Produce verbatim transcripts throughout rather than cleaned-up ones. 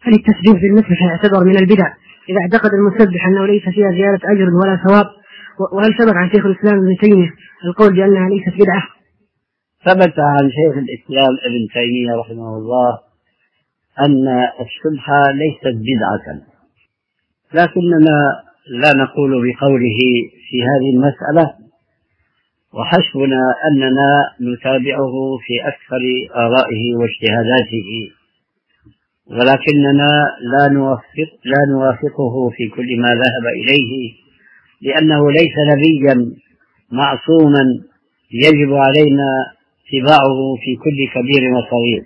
هل التسبيح في المسبح يعتبر من البدع إذا اعتقد المسبح أنه ليس فيها زيادة أجر ولا ثواب؟ وهل ثبت عن شيخ الإسلام ابن تيمية القول بأنها ليست بدعة؟ ثبت عن شيخ الإسلام ابن تيمية رحمه الله أن السبحة ليست بدعة، لكننا لا نقول بقوله في هذه المسألة، وحسبنا أننا نتابعه في أكثر آرائه واجتهاداته، ولكننا لا نوافق لا نوافقه في كل ما ذهب إليه، لأنه ليس نبيا معصوما يجب علينا اتباعه في كل كبير وصغير.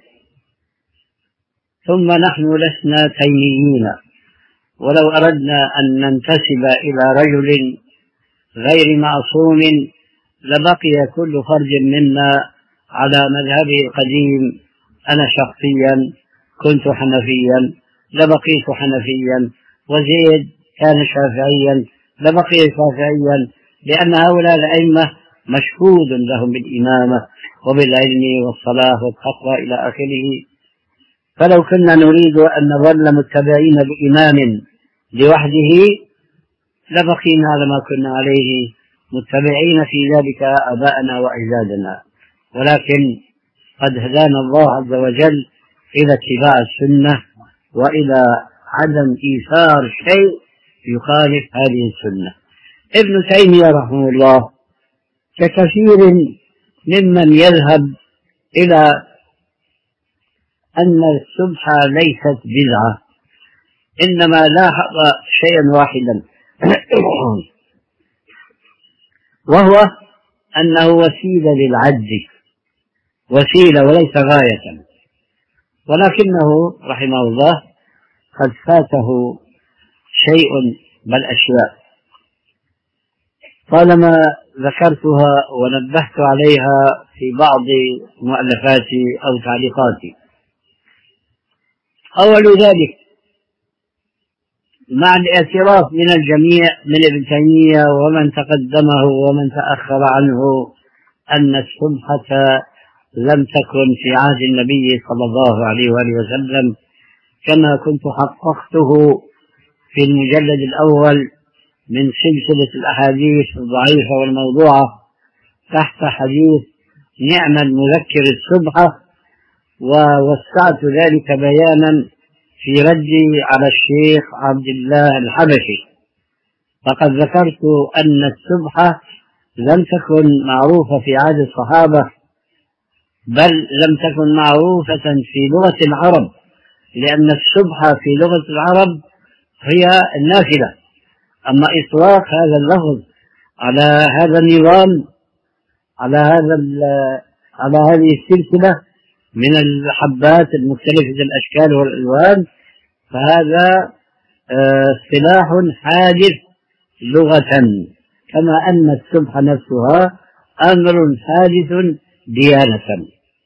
ثم نحن لسنا تيميين، ولو أردنا أن ننتسب إلى رجل غير معصوم لبقي كل فرد منا على مذهبه القديم. أنا شخصيا كنت حنفيا لبقيت حنفيا، وزيد كان شافعيا لبقي شافعيا، لأن هؤلاء الأئمة مشهود لهم بالإمامة وبالعلم والصلاة والتقوى إلى آخره. فلو كنا نريد أن نظل متبعين بإمام لوحده لبقينا على ما كنا عليه متبعين في ذلك آباءنا وأجدادنا، ولكن قد هدانا الله عز وجل إلى اتباع السنة وإلى عدم إيثار شيء يخالف هذه السنة. ابن تيمية رحمه الله ككثير ممن يذهب إلى أن السبحة ليست بدعة، إنما لاحظ شيئا واحدا وهو أنه وسيلة للعد، وسيلة وليس غاية، ولكنه رحمه الله قد فاته شيء بل أشياء طالما ذكرتها ونبهت عليها في بعض مؤلفاتي أو تعليقاتي. أول ذلك مع الاعتراف من الجميع من ابن تيمية ومن تقدمه ومن تأخر عنه أن السبحة لم تكن في عهد النبي صلى الله عليه وآله وسلم، كما كنت حققته في المجلد الأول من سلسلة الأحاديث الضعيفة والموضوعة تحت حديث نعم المذكر السبحة، ووسعت ذلك بيانا في ردي على الشيخ عبد الله الحبشي. فقد ذكرت أن السبحة لم تكن معروفة في عهد الصحابة، بل لم تكن معروفة في لغة العرب، لأن السبحة في لغة العرب هي النافلة. أما إطلاق هذا اللفظ على هذا النظام على هذا على هذه السلسلة من الحبات المختلفة الأشكال والألوان فهذا اصطلاح حادث لغة، كما أن السبحة نفسها أمر حادث ديانة.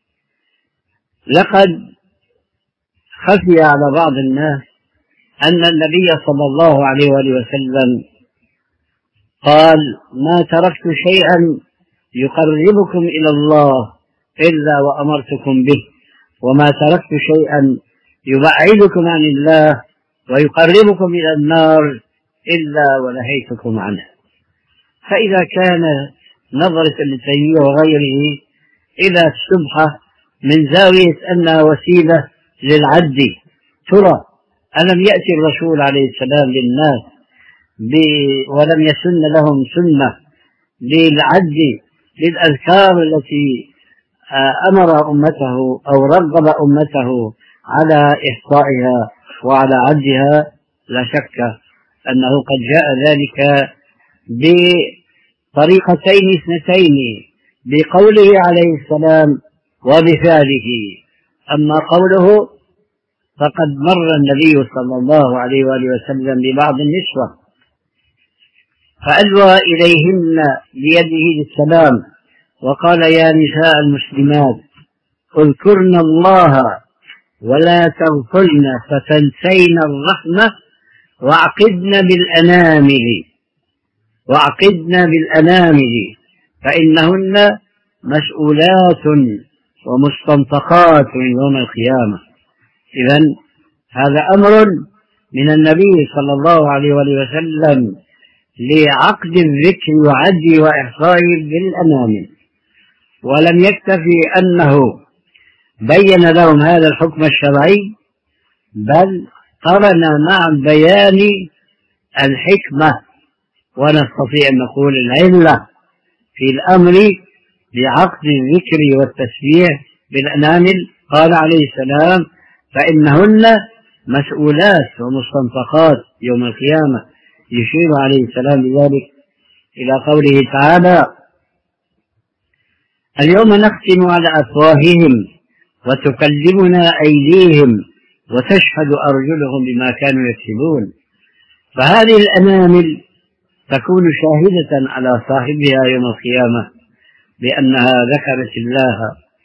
لقد خفي على بعض الناس أن النبي صلى الله عليه وآله وسلم قال ما تركت شيئا يقربكم إلى الله إلا وأمرتكم به، وما تركت شيئا يبعدكم عن الله ويقربكم إلى النار إلا ونهيتكم عنه. فإذا كان نظرة ابن تيمية وغيره إلى السبحة من زاوية أنها وسيلة للعد، ترى ألم يأتي الرسول عليه السلام للناس ولم يسن لهم سنة للعد للأذكار التي أمر أمته أو رغب أمته على إحصائها وعلى عدها؟ لا شك أنه قد جاء ذلك بطريقتين اثنتين، بقوله عليه السلام وبفعله. أما قوله فقد مر النبي صلى الله عليه وآله وسلم ببعض النسوة فألوى إليهن بيده السلام وقال يا نساء المسلمات اذكرن الله ولا تغفلن فتنسين الرحمة واعقدن بالأنامل واعقدن بالأنامل فإنهن مسؤولات ومستنطقات يوم القيامة. إذن هذا أمر من النبي صلى الله عليه وسلم لعقد الذكر وعد وإحصاء بالأنامل، ولم يكتفي أنه بين لهم هذا الحكم الشرعي، بل قرن مع بيان الحكمة، ونستطيع أن نقول العلة في الأمر بعقد الذكر والتسبيح بالأنامل. قال عليه السلام: فإنهن مسؤولات ومستنطقات يوم القيامة، يشير عليه السلام بذلك إلى قوله تعالى: اليوم نختم على أفواههم وتكلمنا أيديهم وتشهد أرجلهم بما كانوا يكسبون. فهذه الأنامل تكون شاهدة على صاحبها يوم القيامة بأنها ذكرت الله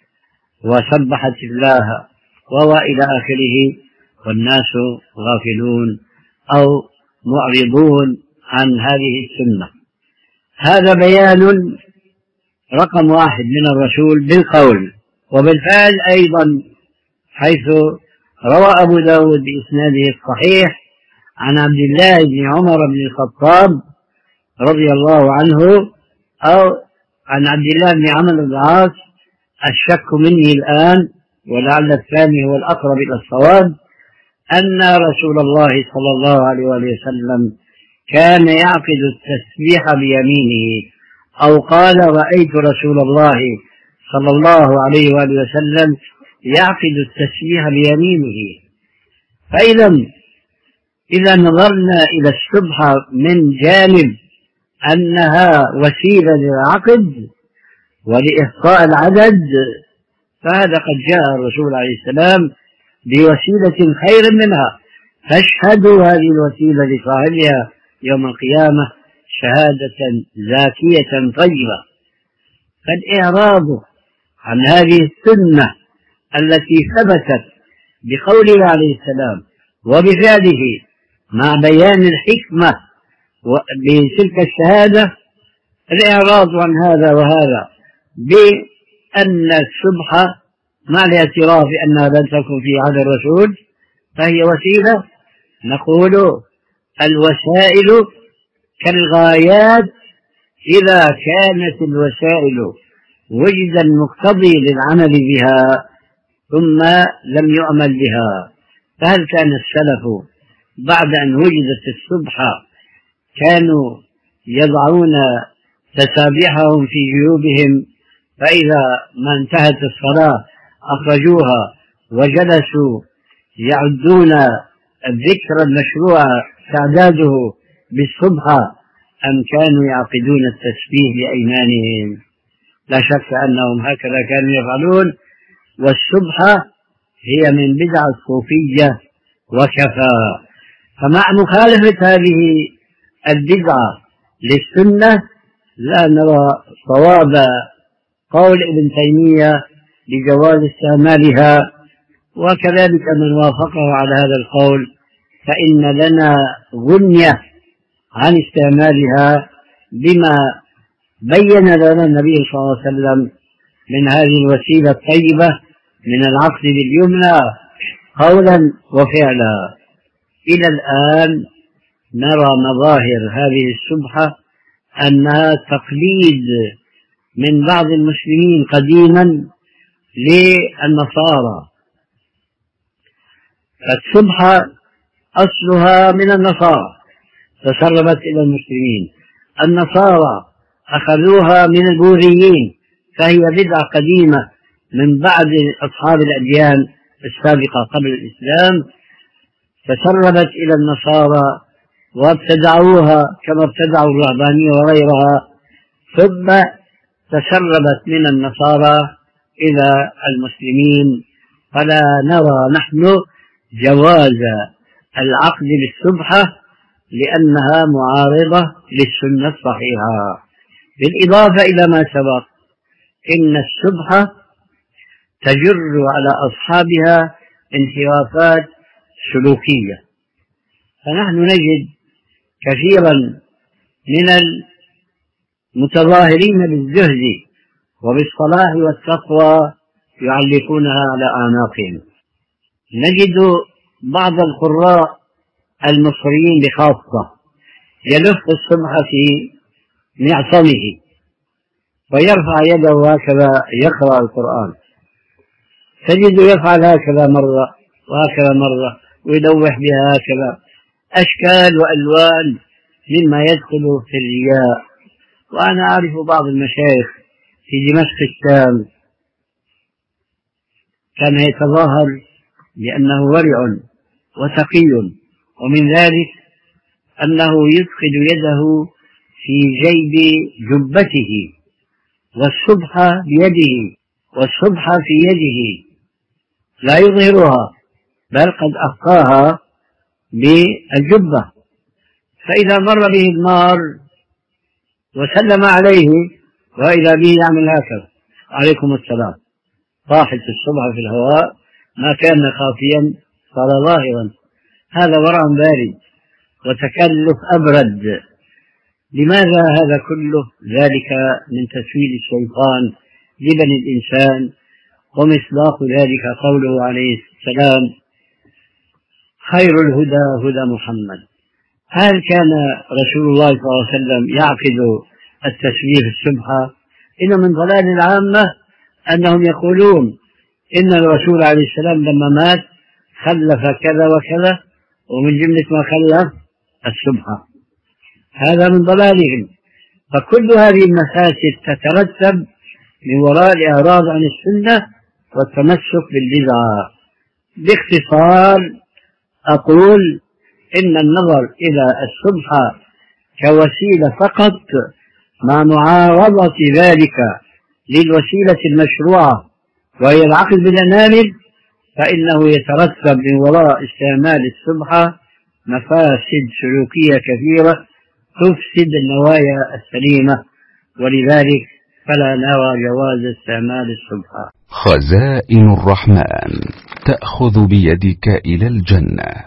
وسبحت الله وإلى آخره، والناس غافلون أو معرضون عن هذه السنة. هذا بيان رقم واحد من الرسول بالقول وبالفعل أيضا، حيث روى أبو داود بإسناده الصحيح عن عبد الله بن عمر بن الخطاب رضي الله عنه، أو عن عبد الله بن عمرو بن العاص، الشك مني الآن ولعل الثاني هو الأقرب إلى الصواب، أن رسول الله صلى الله عليه وسلم كان يعقد التسبيح بيمينه، أو قال: رأيت رسول الله صلى الله عليه وسلم يعقد التسبيح بيمينه. فإذا إذا نظرنا إلى السبحة من جانب أنها وسيلة للعقد ولإحصاء العدد، فهذا قد جاء الرسول عليه السلام بوسيلة خير منها، فاشهدوا هذه الوسيلة لصاحبها يوم القيامة شهادة زاكية طيبة. فالإعراض عن هذه السنة التي ثبتت بقوله عليه السلام وبفعله مع بيان الحكمة بتلك الشهادة، الإعراض عن هذا وهذا بأن السبحة مع الاعتراف أنها لم تكن في عهد الرسول فهي وسيلة، نقول الوسائل كالغايات، إذا كانت الوسائل وجد المقتضي للعمل بها ثم لم يعمل بها. فهل كان السلف بعد أن وجدت السبحة كانوا يضعون تسابيحهم في جيوبهم، فإذا ما انتهت الصلاة أخرجوها وجلسوا يعدون الذكر المشروع تعداده بالسبحة، أم كانوا يعقدون التسبيح بأيمانهم؟ لا شك أنهم هكذا كانوا يفعلون، والسبحة هي من بدع الصوفية وكفى. فمع مخالفة هذه البدعة للسنة لا نرى صواب قول ابن تيمية بجواز استعمالها، وكذلك من وافقه على هذا القول فإن لنا غنية عن استعمالها بما بين لنا النبي صلى الله عليه وسلم من هذه الوسيلة الطيبة من العقد باليمنى قولا وفعلا. إلى الآن نرى مظاهر هذه السبحة أنها تقليد من بعض المسلمين قديما للنصارى. فالسبحة أصلها من النصارى تسربت إلى المسلمين، النصارى أخذوها من البوذيين، فهي بدعة قديمة من بعد أصحاب الأديان السابقة قبل الإسلام، تسربت إلى النصارى وابتدعوها كما ابتدعوا الرهبانية وغيرها، ثم تسربت من النصارى إلى المسلمين. فلا نرى نحن جواز العقد بالسبحة لأنها معارضة للسنة الصحيحة. بالإضافة إلى ما سبق، إن السبحة تجر على أصحابها انحرافات سلوكية، فنحن نجد كثيرا من المتظاهرين بالزهد وبالصلاح والتقوى يعلقونها على أعناقهم. نجد بعض القراء المصريين بخاصة يلف السبحة في معصمه ويرفع يده هكذا يقرأ القرآن، تجد يفعل هكذا مرة وهكذا مرة ويدوح بها هكذا، أشكال وألوان مما يدخل في الرياء. وأنا أعرف بعض المشايخ في دمشق الشام كان يتظاهر بأنه ورع وتقي، ومن ذلك أنه يدخل يده في جيب جبته والسبحة بيده والسبحة في يده لا يظهرها، بل قد أخفاها بالجبة، فإذا مر به المار وسلم عليه وإذا به يعمل هكذا عليكم السلام، طاحت السبحة في الهواء، ما كان خافيا صار ظاهرا. هذا ورع بارد وتكلف أبرد. لماذا هذا كله؟ ذلك من تسويل الشيطان لبني الإنسان، ومصداق ذلك قوله عليه السلام: خير الهدى هدى محمد. هل كان رسول الله صلى الله عليه وسلم يعقد التسوير في السبحة؟ إن من ضلال العامة أنهم يقولون إن الرسول عليه السلام لما مات خلف كذا وكذا، ومن جملة ما خلف السبحة. هذا من ضلالهم. فكل هذه المفاسد تترتب من وراء الإعراض عن السنة والتمسك بالبدعة. باختصار أقول إن النظر إلى السبحة كوسيلة فقط مع معارضة ذلك للوسيلة المشروعة وهي العقد بالأنامل، فإنه يترتب من وراء استعمال السبحة مفاسد سلوكية كثيرة تفسد النوايا السليمة، ولذلك فلا نرى جواز استعمال السبحة. خزائن الرحمن تأخذ بيدك إلى الجنة.